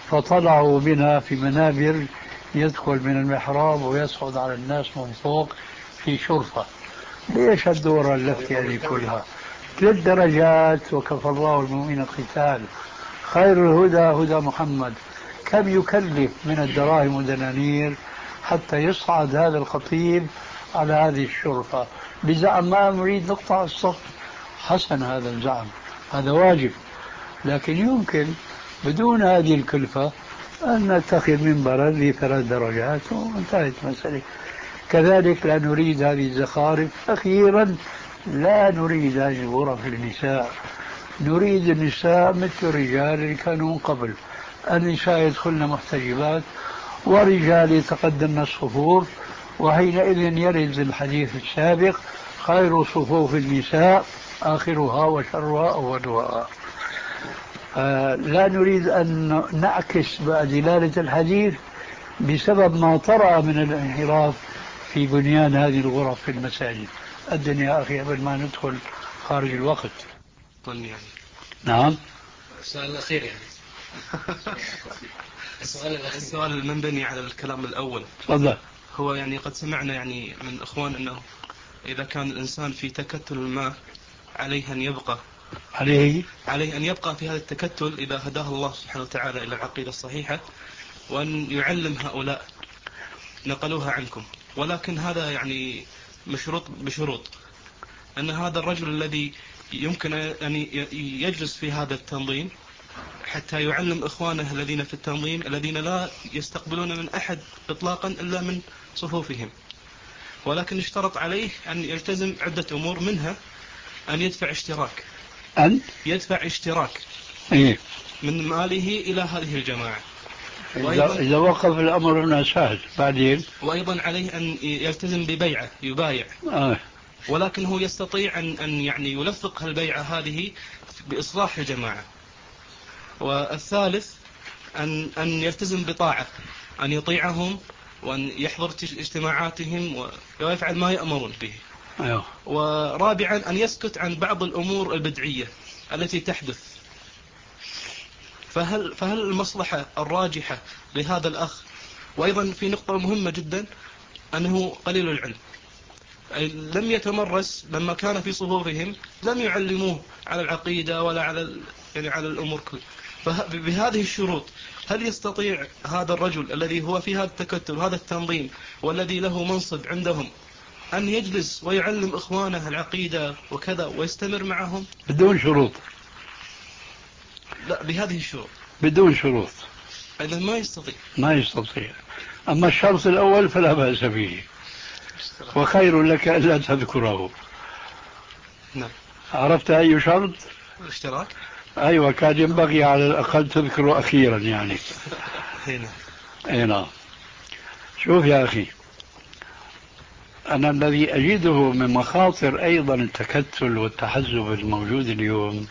فطلعوا بنا في منابر يدخل من المحراب ويصعد على الناس من فوق في شرفة. ليش الدورة اللفتة هذه كلها؟ ثلاث درجات وكفى الله المؤمنين القتال. خير الهدى هدى محمد. كم يكلف من الدراهم والدنانير حتى يصعد هذا الخطيب على هذه الشرفة بزعم ما نريد نقطع الصف؟ حسن هذا الزعم، هذا واجب، لكن يمكن بدون هذه الكلفة أن نتخذ منبرا ذي ثلاث درجات وانتهت المسألة. كذلك لا نريد هذه الزخارف. أخيرا لا نريد هذه الغرف للنساء، نريد النساء مثل الرجال اللي كانوا من قبل. النساء يدخلن محتجبات ورجال يتقدمن الصفوف، وحينئذ يرد الحديث السابق خير صفوف النساء آخرها وشرها أولها. آه لا نريد أن نعكس دلالة الحديث بسبب ما طرأ من الانحراف في بنيان هذه الغرف في المساجد. الدنيا أخي قبل ما ندخل خارج الوقت. يعني. نعم. السؤال الأخير يعني. السؤال الأخير. السؤال المنبني على الكلام الأول. تفضل. هو يعني قد سمعنا يعني من إخوان أنه إذا كان الإنسان في تكتل ما عليه أن يبقى عليه عليه أن يبقى في هذا التكتل إذا هداه الله سبحانه وتعالى إلى العقيدة الصحيحة، وأن يعلم هؤلاء نقلوها عنكم. ولكن هذا يعني مشروط بشروط أن هذا الرجل الذي يمكن أن يجلس في هذا التنظيم حتى يعلم إخوانه الذين في التنظيم الذين لا يستقبلون من أحد إطلاقا إلا من صفوفهم، ولكن اشترط عليه أن يلتزم عدة أمور، منها أن يدفع اشتراك أن يدفع اشتراك إيه؟ من ماله إلى هذه الجماعة. إذا وقف الأمر هنا سهل. بعدين وأيضا عليه أن يلتزم ببيعة يبايع. آه. ولكن هو يستطيع أن أن يعني يلفق البيعة هذه بإصلاح الجماعة. والثالث أن أن يلتزم بطاعة، أن يطيعهم وأن يحضر اجتماعاتهم ويفعل ما يأمرون به. أيوه. ورابعا أن يسكت عن بعض الأمور البدعية التي تحدث. فهل فهل المصلحة الراجحة لهذا الأخ؟ وأيضا في نقطة مهمة جدا أنه قليل العلم، أي لم يتمرس لما كان في صفوفهم، لم يعلموه على العقيدة ولا على يعني على الأمور كل. فبهذه الشروط هل يستطيع هذا الرجل الذي هو في هذا التكتل وهذا التنظيم والذي له منصب عندهم أن يجلس ويعلم إخوانه العقيدة وكذا ويستمر معهم بدون شروط؟ لا، بهذه الشروط. بدون شروط إذا ما يستطيع. ما يستطيع. أما الشرط الأول فلا بأس به، وخير لك ألا تذكره. نعم. عرفت أي شرط؟ الاشتراك. أيوة، كان ينبغي على الأقل تذكره أخيرا يعني. هنا. هنا. شوف يا أخي، أنا الذي أجده من مخاطر أيضا التكتل والتحزب الموجود اليوم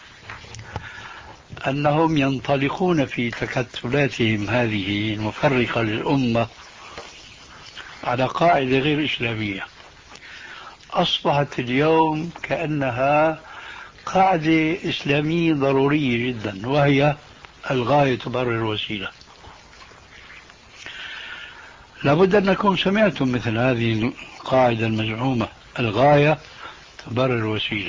أنهم ينطلقون في تكتلاتهم هذه المفرقة للأمة على قاعدة غير إسلامية. أصبحت اليوم كأنها قاعدة إسلامية ضرورية جدا، وهي الغاية تبرر الوسيلة. لابد أن نكون سمعتم مثل هذه القاعدة المزعومة، الغاية تبرر الوسيلة.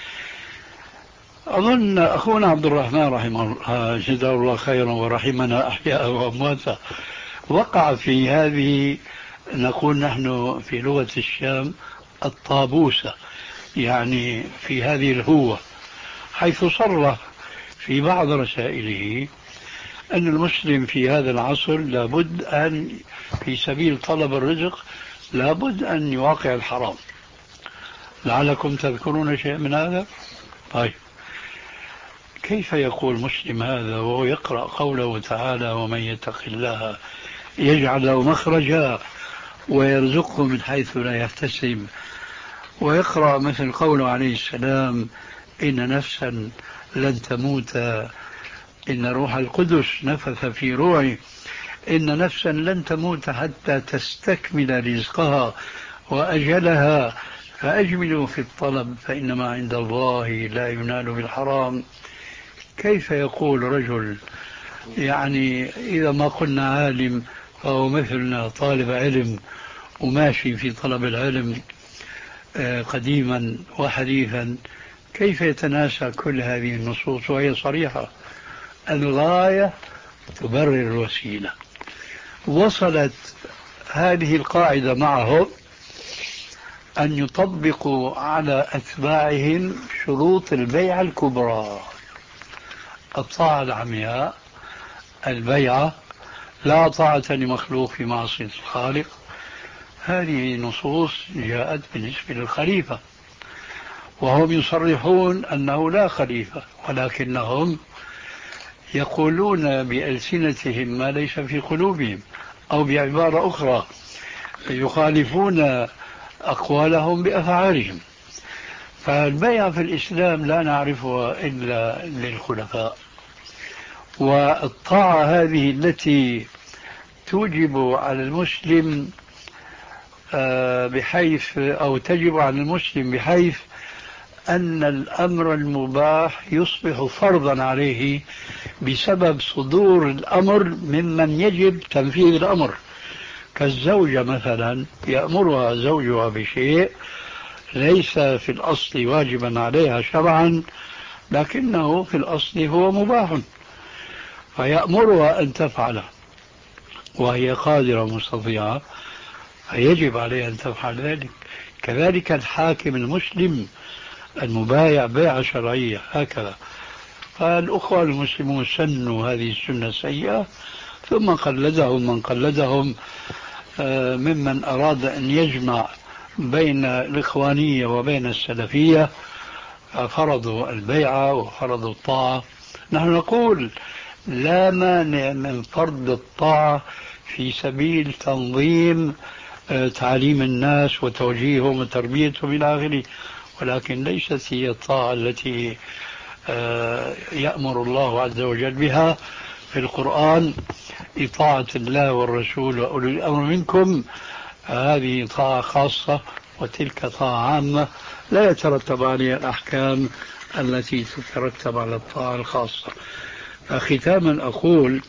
أظن أخونا عبد الرحمن رحمه الله جزاه الله خيرا ورحمنا أحياء وأمواتا وقع في هذه، نقول نحن في لغة الشام الطابوسة، يعني في هذه الهوة، حيث صرح في بعض رسائله أن المسلم في هذا العصر لابد أن في سبيل طلب الرزق لابد أن يواقع الحرام. لعلكم تذكرون شيء من هذا؟ طيب، كيف يقول مسلم هذا وهو يقرأ قوله تعالى ومن يتق الله يجعل له مخرجا ويرزقه من حيث لا يحتسب، ويقرأ مثل قوله عليه السلام إن نفسا لن تموت إن روح القدس نفث في روعي، إن نفسا لن تموت حتى تستكمل رزقها وأجلها فأجملوا في الطلب فإنما عند الله لا ينال بالحرام. كيف يقول رجل يعني إذا ما قلنا عالم فهو مثلنا طالب علم وماشي في طلب العلم قديما وحديثا، كيف يتناسى كل هذه النصوص وهي صريحة؟ الغاية تبرر الوسيلة. وصلت هذه القاعدة معهم أن يطبقوا على أتباعهم شروط البيعة الكبرى: الطاعة العمياء، البيعة، لا طاعة لمخلوق في معصية الخالق. هذه نصوص جاءت بالنسبة للخليفة، وهم يصرحون أنه لا خليفة، ولكنهم يقولون بألسنتهم ما ليس في قلوبهم، أو بعبارة أخرى يخالفون أقوالهم بأفعالهم. فالبيعة في الإسلام لا نعرفها إلا للخلفاء، والطاعة هذه التي توجب على المسلم بحيث أو تجب على المسلم بحيث أن الأمر المباح يصبح فرضا عليه بسبب صدور الأمر ممن يجب تنفيذ الأمر، كالزوجة مثلا يأمرها زوجها بشيء ليس في الأصل واجبا عليها شرعا، لكنه في الأصل هو مباح، فيأمرها أن تفعله وهي قادرة مستطيعة، فيجب عليها أن تفعل ذلك. كذلك الحاكم المسلم المبايع بيعة شرعية هكذا. فالأخوة المسلمون سنوا هذه السنة السيئة، ثم قلدهم من قلدهم ممن أراد أن يجمع بين الإخوانية وبين السلفية، فرضوا البيعة وفرضوا الطاعة. نحن نقول لا مانع من فرض الطاعة في سبيل تنظيم تعليم الناس وتوجيههم وتربيتهم إلى آخره، ولكن ليست هي الطاعة التي يأمر الله عز وجل بها في القرآن: إطاعة الله والرسول وأولي الأمر منكم. هذه طاعة خاصة وتلك طاعة عامة لا يترتب عليها الأحكام التي تترتب على الطاعة الخاصة. ختاما أقول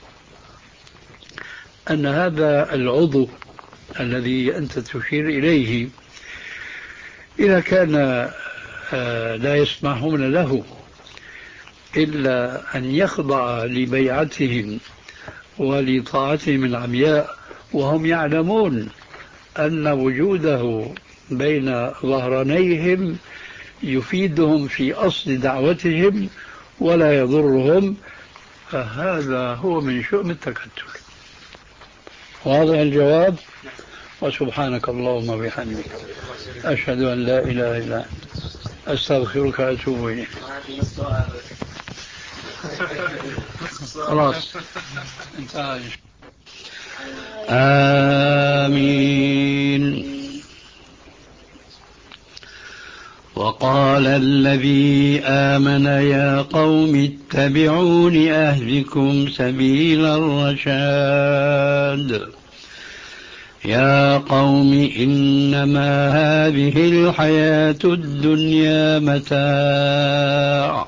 أن هذا العضو الذي أنت تشير إليه إذا كان لا يسمحون له إلا أن يخضع لبيعتهم ولطاعتهم العمياء، وهم يعلمون أن وجوده بين ظهرانيهم يفيدهم في أصل دعوتهم ولا يضرهم، فهذا هو من شؤم التكتل. واضح الجواب؟ وسبحانك اللهم وبحمدك أشهد أن لا إله إلا أنت أستغفرك وأتوب إليك. خلاص انتهى. آمين. وقال الذي آمن يا قوم اتبعون أهدكم سبيل الرشاد. يا قوم إنما هذه الحياة الدنيا متاع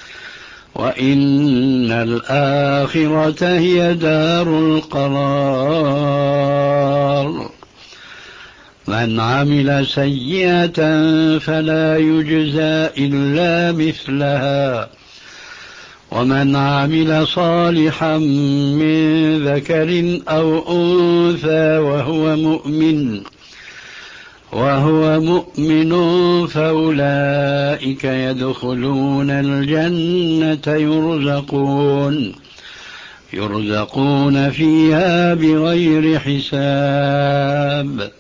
وإن الآخرة هي دار القرار. من عمل سيئة فلا يجزى إلا مثلها ومن عمل صالحا من ذكر أو أنثى وهو مؤمن وهو مؤمن فأولئك يدخلون الجنة يرزقون يرزقون فيها بغير حساب.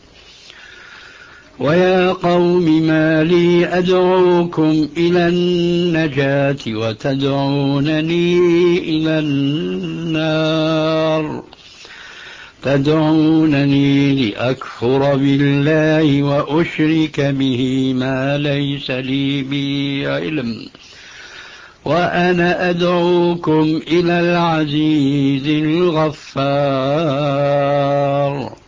ويا قوم ما لي أدعوكم إلى النجاة وتدعونني إلى النار تدعونني لأكفر بالله وأشرك به ما ليس لي به علم وأنا أدعوكم إلى العزيز الغفار.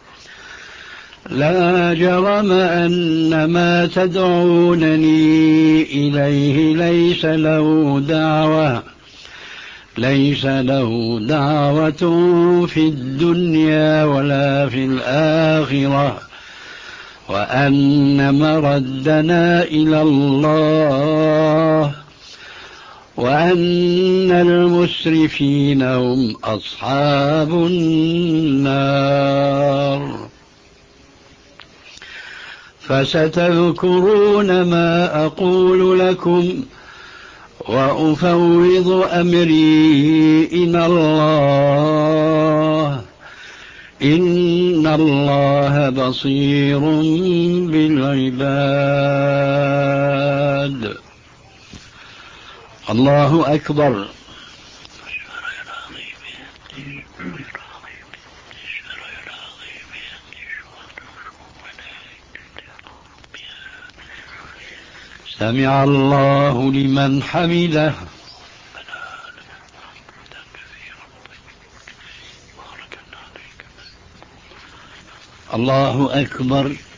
لا جرم أن ما تدعونني إليه ليس له دعوة ليس له دعوة في الدنيا ولا في الآخرة وأن مردنا إلى الله وأن المسرفين هم أصحاب النار. فستذكرون ما أقول لكم وأفوض أمري إلى الله إن الله بصير بالعباد. الله أكبر. سمع الله لمن حمده. الله أكبر.